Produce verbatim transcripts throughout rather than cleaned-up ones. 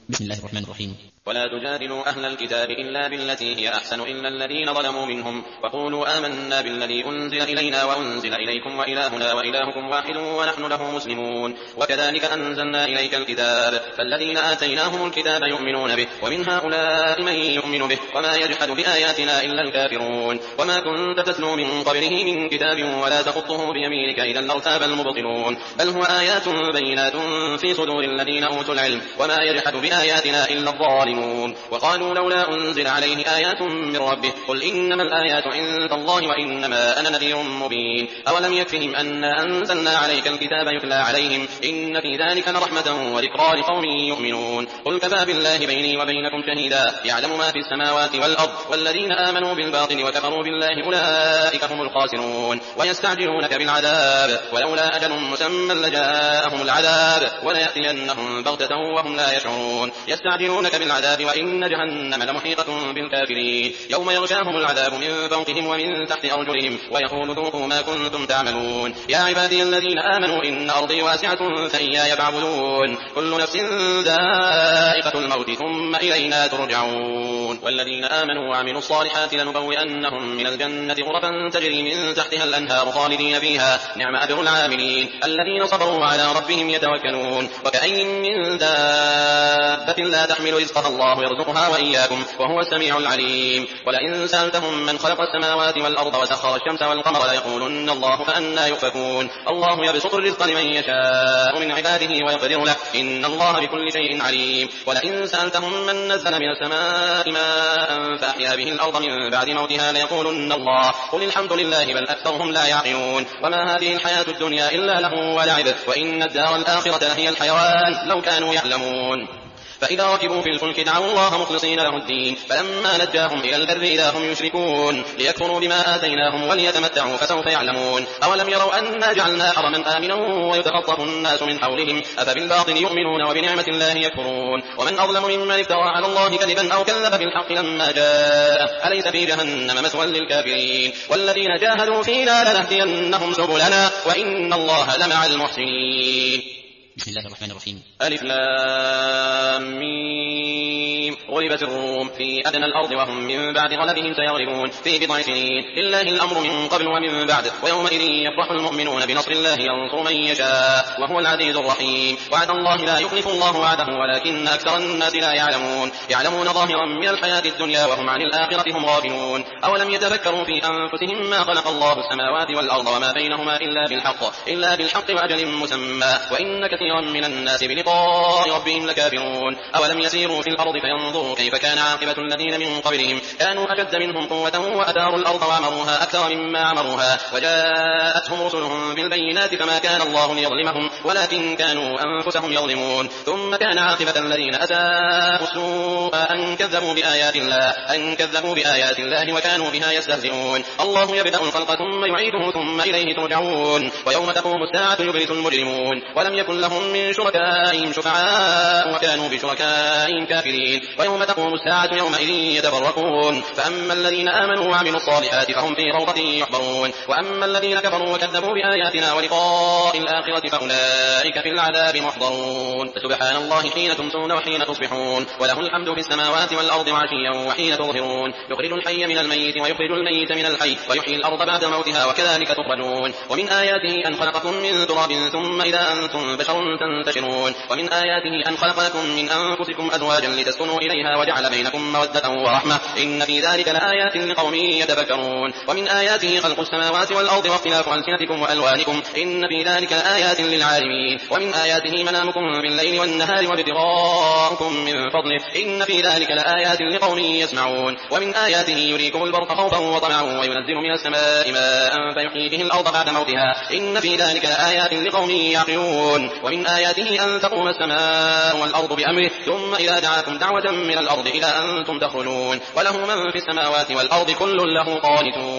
بسم الله الرحمن الرحيم. ولا تجادلوا أهل الكتاب إلا بالتي هي أحسن إلا الذين ظلموا منهم وقولوا آمنا بالذي أنزل إلينا وأنزل إليكم وإلهنا وإلهكم واحد ونحن له مسلمون. وكذلك أنزلنا إليك الكتاب فالذين آتيناهم الكتاب يؤمنون به ومن هؤلاء من يؤمن به وما يجحد بآياتنا إلا الكافرون. وما كنت تتلو من قبله من كتاب ولا تخطه بيمينك إذا لارتاب المبطلون بل هو آيات بينات في صدور الذين أوتوا العلم وما يجحد بآياتنا إلا الظالمون. وقالوا لولا أنزل عليه آيات من ربه قل إنما الآيات عند الله وإنما أنا نذير مبين. أولم يكفهم أنا أنزلنا عليك الكتاب يتلى عليهم إن في ذلك لرحمة وذكرى لقوم يؤمنون. قل كفى بالله بيني وبينكم شهيدا يعلم ما في السماوات والأرض والذين آمنوا بالباطل وكفروا بالله أولئك هم الخاسرون. ويستعجلونك بالعذاب ولولا أجل مسمى لجاءهم العذاب وليأتينهم بغتة وهم لا يشعرون. يستعجلونك بالعذاب وإن جهنم لمحيطة بالكافرين يوم يغشاهم العذاب من فوقهم ومن تحت أرجلهم ويقول ذوقوا ما كنتم تعملون. يا عبادي الذين آمنوا إن أرضي واسعة فإياي فاعبدون. كل نفس ذائقة الموت ثم إلينا ترجعون. والذين آمنوا وعملوا الصالحات لنبوئنهم من الجنة غرفا تجري من تحتها الأنهار خالدين فيها نعم أجر العاملين الذين صبروا على ربهم يتوكلون. وكأين من دابة لا تحمل رزقها الله يرزقها وإياكم وهو السميع العليم. ولئن سألتهم من خلق السماوات والأرض وسخر الشمس والقمر ليقولن الله فأنى يؤفكون. الله يبسط الرزق لمن يشاء من عباده ويقدر له إن الله بكل شيء عليم. ولئن سألتهم من نزل من السماء ماء فأحيا به الأرض من بعد موتها ليقولن الله قل الحمد لله بل أكثرهم لا يعقلون. وما هذه الحياة الدنيا إلا لهو ولعب وإن الدار الآخرة لهي الحيوان لو كانوا يعلمون. فإذا ركبوا في الفلك دعوا الله مخلصين له الدين فلما نجاهم إلى البر إذا هم يشركون ليكفروا بما آتيناهم وليتمتعوا فسوف يعلمون. أولم يروا أنا جعلنا حرما آمنا ويتخطف الناس من حولهم أفبالباطل يؤمنون وبنعمة الله يكفرون. ومن أظلم ممن افترى على الله كذبا أو كذب بالحق لما جاء أليس في جهنم مثوى للكافرين. والذين جاهدوا فينا لنهدينهم سبلنا وإن الله لمع المحسنين. بسم الله الرحمن الرحيم. ألف لام ميم. غلبت الروم في أدنى الأرض وهم من بعد غلبهم سيغلبون في بضع سنين لله الأمر من قبل ومن بعد ويومئذ يفرح المؤمنون بنصر الله ينصر من يشاء وهو العزيز الرحيم. وعد الله لا يخلف الله وعده ولكن أكثر الناس لا يعلمون. يعلمون ظاهرا من الحياة الدنيا وهم عن الآخرة هم غافلون. أولم يتفكروا في أنفسهم ما خلق الله السماوات والأرض وما بينهما إلا بالحق إلا بالحق وأجل مسمى وإن كثيرا من الناس بلقاء ربهم لكافرون. أولم يسيروا في الأرض فينظروا كيف كان عاقبة الذين من قبلهم كانوا أشد منهم قوة وأثاروا الأرض وعمروها أكثر مما عمروها وجاءتهم رسلهم بالبينات فما كان الله ليظلمهم ولكن كانوا أنفسهم يظلمون. ثم كان عاقبة الذين أساءوا السوء أن كذبوا بآيات الله أن كذبوا بآيات الله وكانوا بها يستهزئون. الله يبدأ الخلق ثم يعيده ثم إليه ترجعون. ويوم تقوم الساعة يبلس المجرمون ولم يكن لهم من شركائهم شفعاء وكانوا بشركائهم كافرين. ويوم تقوم الساعة يومئذ يتفرقون فأما الذين آمنوا وعملوا الصالحات فهم في روضة يحبرون وأما الذين كفروا وكذبوا بآياتنا ولقاء الآخرة فأولئك في العذاب محضرون. فسبحان الله حين تمسون وحين تصبحون وله الحمد في السماوات والأرض وعشيا وحين تظهرون. يخرج الحي من الميت ويخرج الميت من الحي ويحيي الأرض بعد موتها وكذلك تخرجون. ومن آياته أن خلقكم من تراب ثم إذا أنتم بشر تنتشرون. ومن آياته أن خلق لكم من أنفسكم أزواجا لتسكنوا إليها وجعل بينكم مودة ورحمة إن في ذلك لآيات لقوم يتفكرون. ومن آياته خلق السماوات والأرض واختلاف ألسنتكم وألوانكم إن في ذلك لآيات للعالمين. ومن آياته منامكم بالليل والنهار وابتغاؤكم من فضله إن في ذلك لآيات لقوم يسمعون. ومن آياته يريكم البرق خوفا وطمعا وينزل من السماء ماء فيحيي به الأرض بعد موتها إن في ذلك لآيات لقوم يعقلون. ومن آياته أن تقوم السماء والأرض بأمره ثم إذا دعاكم دعوة من الأرض إلى أنتم تخرجون. وله من في السماوات والأرض كل له قانتون.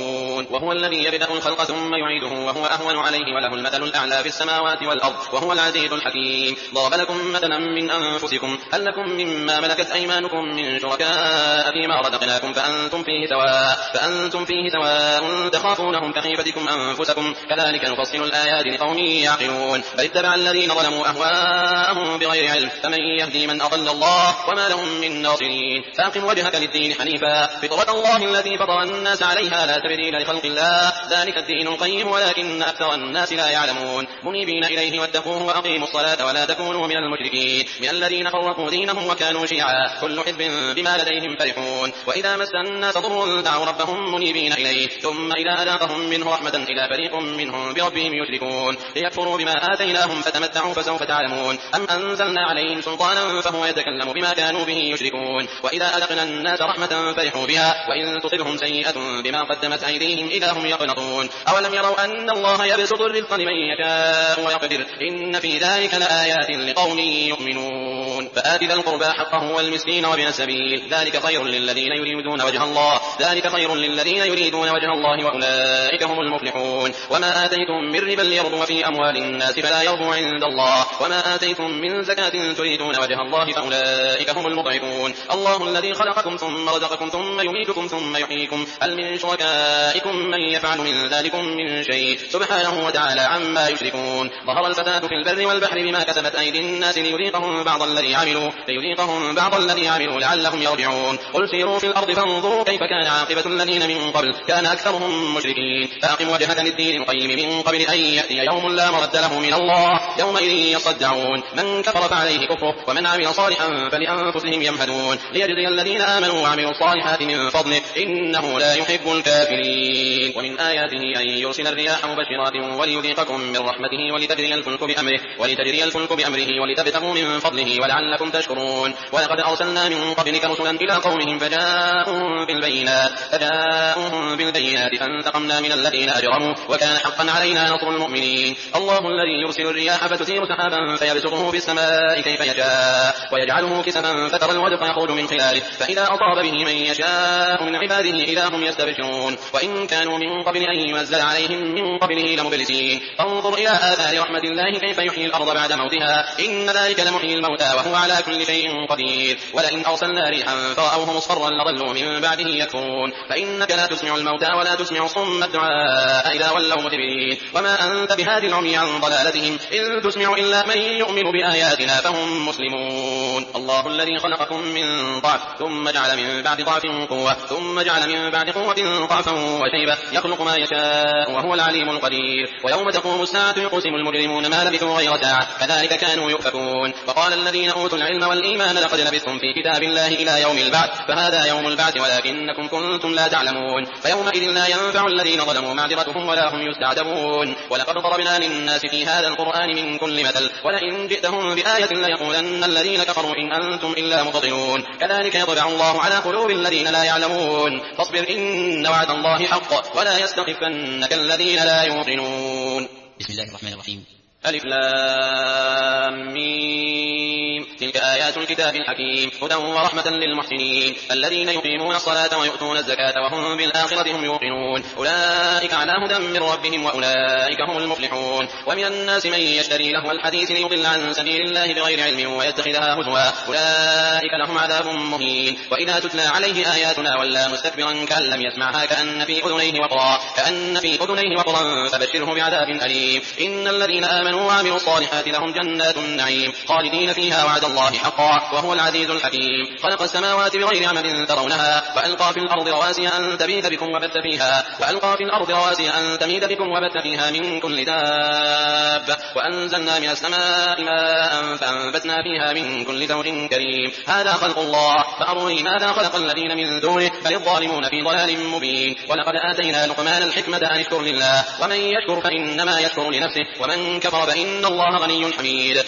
يشركون وهو الذي يبدأ الخلق ثم يعيده وهو أهون عليه وله المثل الأعلى في السماوات والأرض وهو العزيز الحكيم. ضرب لكم مثلا من أنفسكم هل لكم مما ملكت أيمانكم من شركاء فيما رزقناكم فأنتم فيه سواء فأنتم فيه سواء تخافونهم كخيفتكم أنفسكم كذلك نفصل الآيات لقوم يعقلون. بل اتبع الذين ظلموا أهواءهم بغير علم فمن يهدي من أضل الله وما لهم من ناصرين. فأقم وجهك للدين حنيفا فطرة الله التي فطر الناس عليها لا تبديل لخلق الله ذلك الدين القيم ولكن أكثر الناس لا يعلمون. منيبين إليه واتقوه وأقيموا الصلاة ولا تكونوا من المشركين من الذين فرقوا دينهم وكانوا شيعا كل حزب بما لديهم فرحون. وإذا مس الناس ضر دعوا ربهم منيبين إليه ثم إذا أذاقهم منه رحمة إلى فريق منهم بربهم يشركون ليكفروا بما آتيناهم فتمتعوا فسوف تعلمون. أم أنزلنا عليهم سلطانا فهو يتكلم بما كانوا به يشركون. وإذا أذقنا الناس رحمة فرحوا بها وإن تصبهم سيئة بما قدمت أيديهم إذا هم يقنطون. أولم يروا أن الله يبسط الرزق لمن يشاء ويقدر إن في ذلك لآيات لقوم يؤمنون. فآت ذا القربى حقه والمسكين وابن السبيل ذلك خير للذين يريدون وجه الله ذلك خير للذين يريدون وجه الله وأولئك هم المفلحون. وما آتيتم من ربا ليربو في أموال الناس فلا يربو عند الله وما آتيتم من زكاة تريدون وجه الله فأولئك هم المضعفون. الله الذي خلقكم ثم رزقكم ثم يميتكم ثم يحييكم هل من شركائكم من يفعل من ذلكم من شيء سبحانه وتعالى عما يشركون. ظهر الفساد في البر والبحر بما كسبت أيدي الناس ليذيقهم بعض الذي عملوا ليذيقهم بعض الذي عملوا لعلهم يرجعون. قل سيروا في الأرض فانظروا كيف كان عاقبة الذين من قبل كان أكثرهم مشركين. فأقم وجهك للدين القيم من قبل أن يأتي يوم لا مرد له من الله يومئذ يصدعون. من كفر فعليه كفره ومن عمل صالحا فلأنفسهم يمهدون ليجزي الذين آمنوا وعملوا الصالحات من فضله إنه لا يحب الكافرين. ومن آياته أن يرسل الرياح مبشرات وليذيقكم من رحمته ولتجري الفلك بأمره ولتجري الفلك بأمره ولتبتغوا من فضله ولعلكم تشكرون. ولقد أرسلنا من قبلك رسلا إلى قومهم فجاءوهم بالبينات فجاءوهم بالبينات فانتقمنا من الذين أجرموا وكان حقا علينا نصر المؤمنين. الله الذي يرسل الرياح فتثير سحابا فيبسطه في السماء كيف يشاء ويجعله كسفا فترى الودق يخرج من خلاله فإذا أصاب به من يشاء من عباده إذا هم يستبشرون. وإن كانوا من قبل أن ينزل عليهم من قبله لمبلسين. فانظر إلى آثار رحمة الله كيف يحيي الأرض بعد موتها إن ذلك لمحيي الموتى وهو على كل شيء قدير. ولئن أرسلنا ريحا فرأوه مصفرا لظلوا من بعده يكفرون. فإنك لا تسمع الموتى ولا تسمع صم الدعاء إذا ولوا مدبرين. وما أنت بهادي العمي عن ضلالتهم إن تسمع إلا من يؤمن بآياتنا فهم مسلمون. الله الذي خلقكم من ضعف ثم جعل من بعد ضعف قوة ثم جعل من بعد قوة ضعفا وشيبة يخلق ما يشاء وهو العليم القدير. ويوم تقوم الساعة يقسم المجرمون ما لبثوا غير ساعة كذلك كانوا يؤفكون. وقال الذين أوتوا العلم والإيمان لقد لبثتم في كتاب الله إلى يوم البعث فهذا يوم البعث ولكنكم كنتم لا تعلمون. فيومئذ لا ينفع الذين ظلموا معذرتهم ولا هم يستعتبون. ولقد ضربنا للناس في هذا القرآن من كل مثل ولئن جئتهم بآية ليقولن الذين كفروا إن أنتم إلا مبطلون. كذلك يطبع الله على قلوب الذين لا يعلمون. فاصبر إن وعد الله حق ولا يستخفنك الذين لا يوقنون. بسم الله الرحمن الرحيم. ألف لام ميم تلك آيات الكتاب الحكيم هدى ورحمة للمحسنين الذين يقيمون الصلاة ويؤتون الزكاة وهم بالآخرة هم يوقنون. أولئك على هدى من ربهم وأولئك هم المفلحون. ومن الناس من يشتري لهو الحديث ليضل عن سبيل الله بغير علم ويتخذها هزوا أولئك لهم عذاب مهين. وإذا تتلى عليه آياتنا ولى مستكبرا كأن لم يسمعها كأن في أذنيه وقرا كأن في أذنيه وقرا فبشره بعذاب أليم. إن الذين آمنوا وعملوا الصالحات لهم جنات النعيم خالدين فيها وعد الله حقا وهو العزيز الحكيم. خلق السماوات بغير عمد ترونها وألقى في الأرض رواسي أن تميد بكم وبث فيها وألقى في الأرض رواسي أن تميد بكم وبث فيها من كل دابة وأنزلنا من السماء ماء فأنبتنا فيها من كل زوج كريم. هذا خلق الله فأروني ماذا خلق الذين من دونه بل الظالمون في ضلال مبين. ولقد آتينا لقمان الحكمة أن اشكر لله ومن يشكر فإنما يشكر لنفسه ومن كفر فإن الله غني حميد.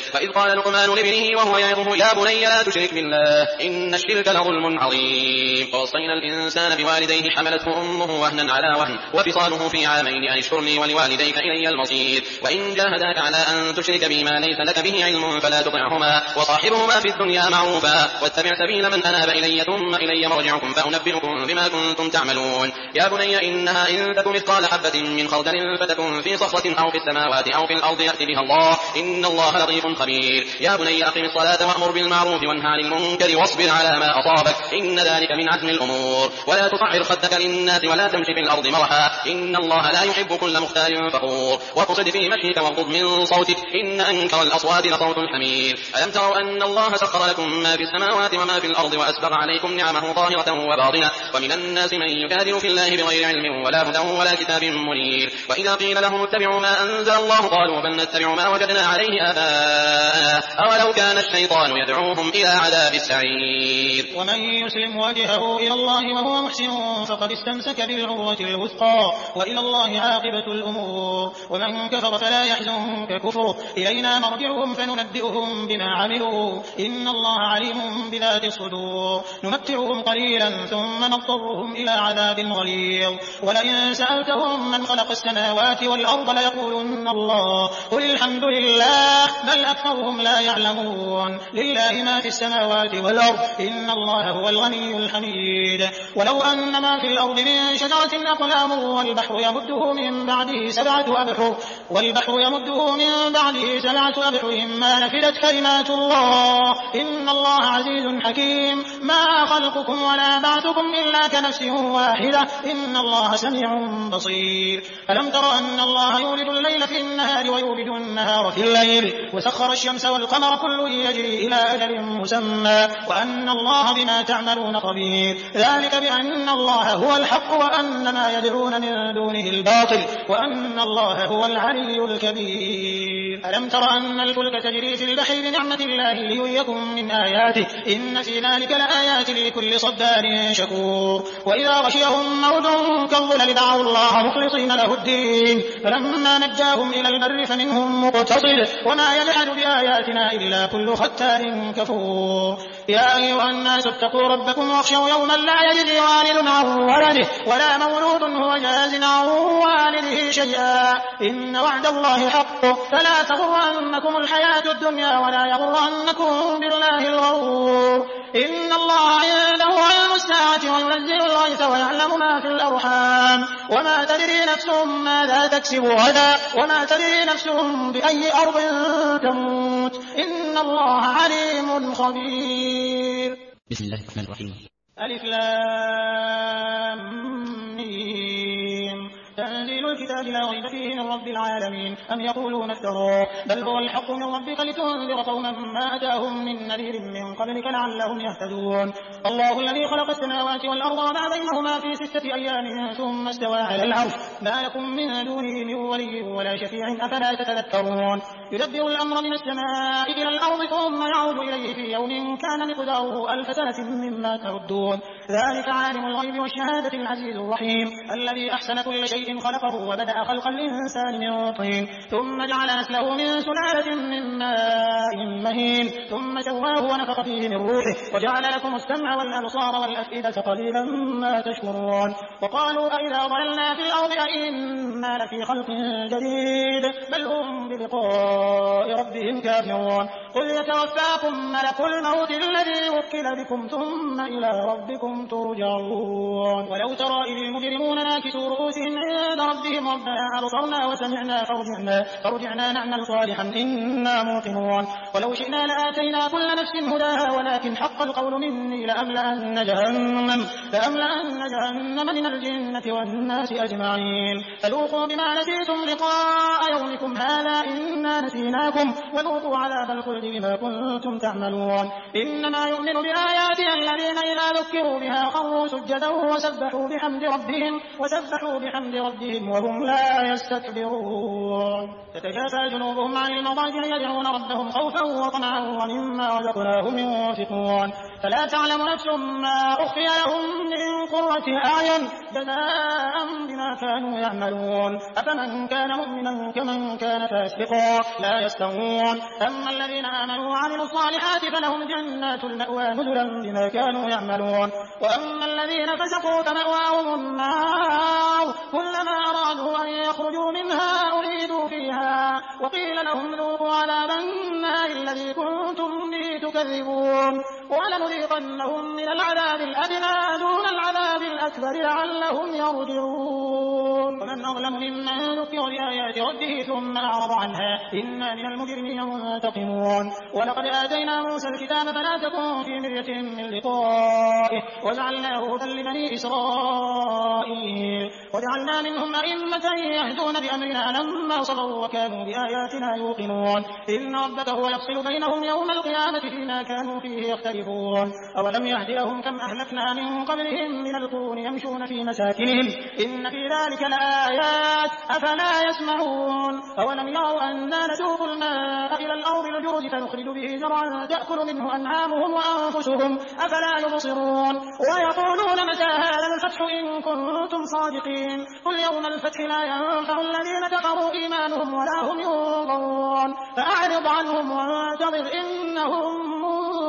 وإذ قال لقمان لابنه وهو يعظه يا بني لا تشرك بالله إن الشرك لظلم عظيم ووصينا الإنسان بوالديه حملته أمه وهنا على وهن وفصاله في عامين أن اشكر لي ولوالديك إلي المصير وإن جاهداك على أن تشرك بي ما ليس لك به علم فلا تطعهما وصاحبهما في الدنيا معروفا واتبع سبيل من أناب إلي ثم إلي مرجعكم فأنبئكم بما كنتم تعملون يا بني إنها إن تك مثقال حبة من خردل فتكن في صخرة أو في السماوات أو في الأرض يأتي بها الله إن الله لطيف خبير يا بني أقم الصلاة وأمر بالمعروف وانهى عن المنكر واصبر على ما أصابك إن ذلك من عزم الأمور ولا تصعر خدك للناس ولا تمشي في الأرض مرحا إن الله لا يحب كل مختال فخور واقصد في مشيك واغضض من صوتك إن أنكر الأصوات لصوت الحمير ألم تروا أن الله سخر لكم ما في السماوات وما في الأرض وأسبغ عليكم نعمه ظاهرة وباطنة ومن الناس من يجادل في الله بغير علم ولا هدى ولا كتاب منير وإذا قيل لهم اتبعوا ما أنزل الله قالوا بل نتبع ما وجدنا عليه آباءنا أولو كان الشيطان يدعوهم إلى عذاب السعير ومن يسلم وجهه إلى الله وهو محسن فقد استمسك بالعروة الوثقى وإلى الله عاقبة الأمور ومن كفر فلا يحزنك كفره إلينا مرجعهم فننبئهم بما عملوا إن الله عليم بذات الصدور نمتعهم قليلا ثم نضطرهم إلى عذاب غليظ ولئن سألتهم من خلق السماوات والأرض ليقولن الله قل الحمد لله بل أكثرهم لا يعلمون لله ما في السماوات والأرض إن الله هو الغني الحميد ولو أن ما في الأرض من شجرة أقلام والبحر يمده من بعده سبعة أبحر والبحر يمده من بعده سبعة أبحر ما نفدت كلمات الله إن الله عزيز حكيم ما خلقكم ولا بعثكم إلا كنفس واحدة إن الله سميع بصير ألم تر أن الله يولد الليل في النهار ويولد النهار في الليل وسخر الشمس والقمر كل يجري إلى أجل مسمى وأن الله بما تعملون خبير ذلك بأن الله هو الحق وأن ما يدعون من دونه الباطل وأن الله هو العلي الكبير ألم تر أن الفلك تجري في البحر بنعمة الله ليريكم من آياته إن في ذلك لآيات لكل صبار شكور وإذا غشيهم موج كالظلل دعوا الله مخلصين له الدين فلما نجاهم إلى البر فمنهم مقتصد وما يجحد بآياتنا إلا كل ختار كفور يا أيها الناس اتقوا ربكم واخشوا يوما لا يجزي والد عن ولده ولا مولود هو جاز عن والده شيئا إن وعد الله حق فلا تغرنكم الحياة الدنيا ولا يغرنكم بالله الغرور إن الله عنده علم الساعة وينزل الغيث ويعلم ما في الأرحام وما تدري نفس ماذا تكسب غدا وما تدري نفس بأي أرض تموت إن الله عليم خبير. بسم الله الرحمن الرحيم. ألف لام ميم تنزيل الكتاب لا ريب فيه من رب العالمين أم يقولون افتراه بل هو الحق من ربك لتنذر قوما ما أتاهم من نذير من قبلك لعلهم يهتدون الله الذي خلق السماوات والأرض وما بينهما في ستة أيام ثم استوى على العرش ما يكن من دونه من ولي ولا شفيع أفلا تتذكرون يدبر الأمر من السماء إلى الأرض ثم يعود إليه في يوم كان مقداره ألف سنة مما تعدون ذلك عالم الغيب والشهادة العزيز الرحيم الذي أحسن كل شيء خلقه وبدأ خلق الإنسان من طين ثم جعل نسله من سلالة من ماء مهين ثم سواه ونفخ فيه من روحه وجعل لكم السمع والأبصار والأفئدة قليلا ما تشكرون وقالوا أئذا ضللنا في الأرض أئنا لفي خلق جديد بل هم بلقاء ربهم كافرون قل يتوفاكم ملك الموت الذي وكل بكم ثم إلى ربكم ترجعون ولو ترى إذ المجرمون ناكسوا رؤوسهم عند ربهم ربنا أبصرنا وسمعنا فرجعنا, فرجعنا نعمل صالحا إنا موقنون ولو شئنا لآتينا كل نفس هداها ولكن حق القول مني لأملأن جهنم, لأملأن جهنم من الجنة والناس أجمعين فذوقوا بما نسيتم لقاء يومكم هذا إنا نسيناكم وذوقوا عذاب الخلد بما كنتم تعملون إنما يؤمن بآياتنا الذين إذا ذكروا بها خروا سجدا وسبحوا بحمد ربهم وسبحوا بحمد ربهم وهم لا يستكبرون تتجافى جنوبهم عن المضاجع يدعون ربهم خوفا وطمعا ومما رزقناهم ينفقون فلا تعلم نفس ما أخفي لهم من قرة أعين جزاء بما كانوا يعملون أفمن كان مؤمنا كمن كان فاسقا لا يستوون أما الذين آمنوا وعملوا الصالحات فلهم جنات المأوى نزلا بما كانوا يعملون وأما الذين فسقوا فمأواهم النار كلما أرادوا أن يخرجوا منها أعيدوا فيها وقيل لهم ذوقوا عذاب النار الذي كنتم به تكذبون ولنذيقنهم من العذاب الأدنى دون العذاب الأكبر لعلهم يرجعون ومن أظلم ممن ذكر بآيات ربه ثم أعرض عنها إنا من المجرمين منتقمون ولقد آتينا موسى الكتاب فلا تكن في مرية من لقائه وجعلناه هدى لبني إسرائيل وجعلنا منهم أئمة يهدون بأمرنا لما صبروا وكانوا بآياتنا يوقنون إن ربك هو يفصل بينهم يوم القيامة فيما كانوا فيه يختلفون أولم يهد لهم كم أهلكنا من قبلهم من القرون يمشون في مساكنهم إن في ذلك لآيات أفلا يسمعون أولم يروا أنا نسوق الماء إلى الأرض الجرز فنخرج به زرعا تأكل منه أنعامهم وأنفسهم أفلا يبصرون ويقولون متى هذا الفتح إن كنتم صادقين قل يوم الفتح لا ينفع الذين كفروا إيمانهم ولا هم ينظرون فأعرض عنهم وانتظر إنهم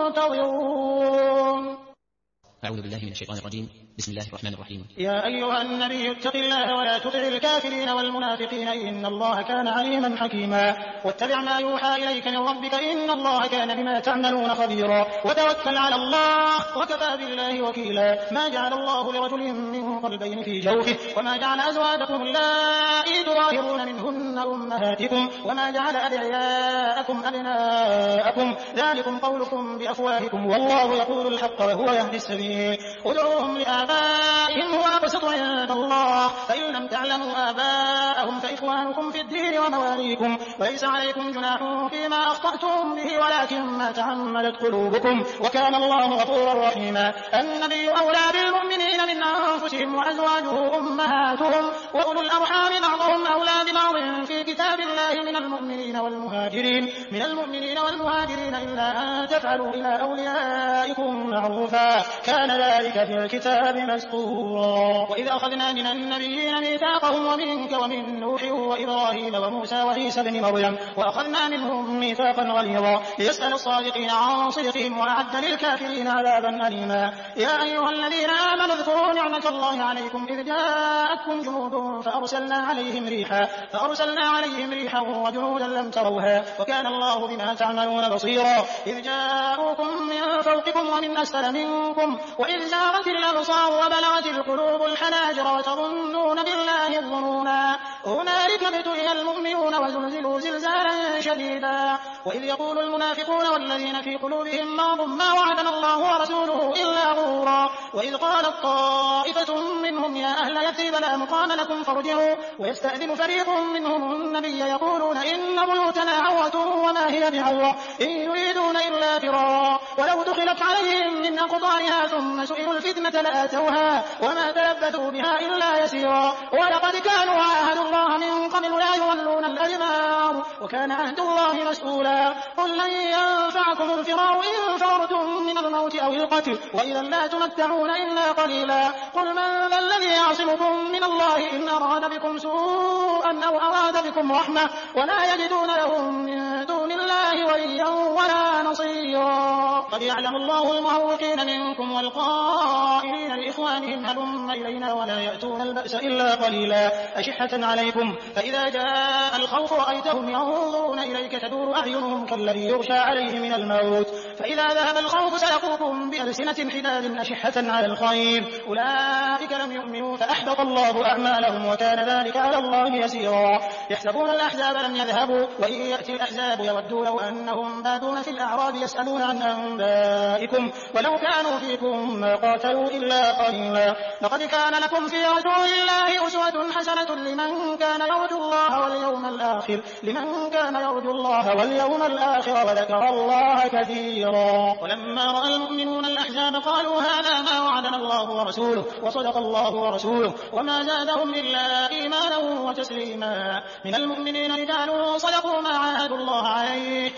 منتظرون. أعوذ بالله من الشيطان الرجيم. بسم الله الرحمن الرحيم. يا أيها النبي اتق الله ولا تطع الكافرين والمنافقين إن الله كان عليما حكيما واتبع ما يوحى إليك من ربك إن الله كان بما تعملون خبيرا وتوكل على الله وكفى بالله وكيلا ما جعل الله لرجل من قلبين في جوفه وما جعل أزواجكم اللائي تظاهرون منهن أمهاتكم وما جعل أدعياءكم أبناءكم ذلكم قولكم بأفواهكم والله يقول الحق وهو يهدي السبيل ادعوهم لآبائهم هو أقسط عند الله فإن لم تعلموا آباءهم فإخوانكم في الدين ومواليكم وليس عليكم جناح فيما أخطأتم به ولكن ما تعمدت قلوبكم وكان الله غفورا رحيما. النبي أولى بالمؤمنين من أنفسهم وأزواجه أمهاتهم وأولو الأرحام بعضهم أولى ببعض في كتاب الله من المؤمنين والمهاجرين من المؤمنين والمهاجرين إلا أن تفعلوا إلى أوليائكم معروفا كان ذلك في الكتاب مسطورا. وإذ أخذنا من النبيين ميثاقهم ومنك ومن نوح وإبراهيم وموسى وعيسى بن مريم وأخذنا منهم ميثاقا غليظا ليسأل الصادقين عن صدقهم وأعد للكافرين عذابا أليما. يا أيها الذين آمنوا اذكروا نعمة الله عليكم إذ جاءتكم جنود فأرسلنا عليهم ريحا فأرسلنا عليهم ريحا وجنودا لم تروها وكان الله بما تعملون بصيرا. إذ جاءوكم من فوقكم ومن أسفل منكم وإذ زاغت الأبصار وبلغت القلوب الحناجر وتظنون بالله الظنونا هنالك ابتلي المؤمنون وزلزلوا زلزالا شديدا. وإذ يقول المنافقون والذين في قلوبهم مرض ما وعدنا الله ورسوله إلا غرورا. وإذ قالت طائفة منهم يا أهل يثرب لا مقام لكم فارجعوا ويستأذن فريق منهم النبي يقولون إن بيوتنا عورة وما هي بعورة إن يريدون إلا فرارا ولو دخلت عليهم من أقطارها ثم سئلوا الفتنة لآتوها وما تلبثوا بها إلا يسيرا. ولقد كانوا عاهدوا الله من قبل لا يولون الأدبار وكان عهد الله مسؤولا. قل لن ينفعكم الفرار إن فررتم من الموت أو القتل وإذا لا تمتعون إلا قليلا. قل من ذا الذي يعصمكم من الله إن أراد بكم سوءا أو أراد بكم رحمة ولا يجدون لهم من دون الله وليا ولا نصيرا. قد يعلم الله المعوقين منكم والقائلين لإخوانهم هلم إلينا ولا يأتون البأس إلا قليلا أشحة عليكم فإذا جاء الخوف رأيتهم ينظرون إليك تدور أعينهم كالذي يغشى عليه من الموت فإذا ذهب الخوف سلقوكم بألسنة حداد أشحة على الخير أولئك لم يؤمنوا فأحبط الله أعمالهم وكان ذلك على الله يسيرا. يحسبون الأحزاب لم يذهبوا وإن يأتي الأحزاب يودوا لو أنهم بادون في الأعراب يسألون عن أنبائكم ولو كانوا فيكم ما قاتلوا إلا قليلا. لقد كان لكم في رسول الله أسوة حسنة لمن كان يرجو الله واليوم الآخر لمن كان يرجو الله واليوم الآخر وذكر الله كثيرا. ولما رأى المؤمنون الأحزاب قالوا هذا ما وعدنا الله ورسوله وصدق الله ورسوله وما زادهم إلا إيمانا وتسليما. من المؤمنين رجال صدقوا ما عاهدوا الله عليه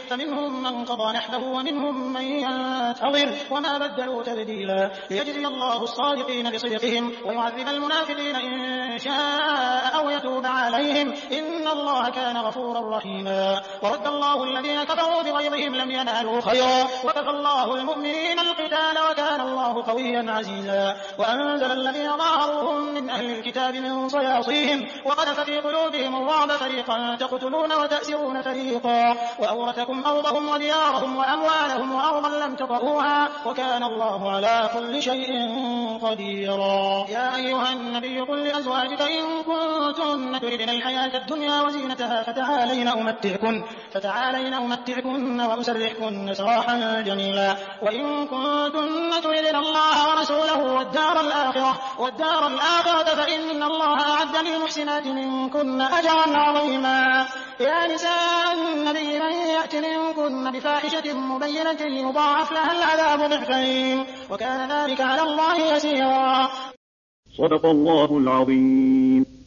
فمنهم من قضى نحبه ومنهم من ينتظر وما بدلوا تبديلا ليجزي الله الصادقين بصدقهم ويعذب المنافقين إن شاء أو يتوب عليهم إن الله كان غفورا رحيما ورد الله الذين كفروا بغيظهم لم ينالوا خيرا وكفى الله المؤمنين القتال وكان الله قويا عزيزا وأنزل الذين ظاهروهم من أهل الكتاب من صياصيهم وقذف في قلوبهم الرعب فريقا تقتلون وتأسرون فريقا وأورثكم أرضهم وديارهم وأموالهم وأرضا لم تطئوها وكان الله على كل شيء قديرا يا أيها النبي قل لأزواجك إن كنتن تردن الحياة الدنيا وزينتها فتعالين أمتعكن فتعالين أمتعكن وأسرحكن سراحا جميلا وإن كنتن تردن الله ورسوله والدار الآخرة والدار الآخرة فإن الله أعد للمحسنات منكن أجرا عظيما يا نساء النبي من يأت منكن بفاحشة مبينة يضاعف لها العذاب ضعفين وكان ذلك على الله يسيرا. صدق الله العظيم.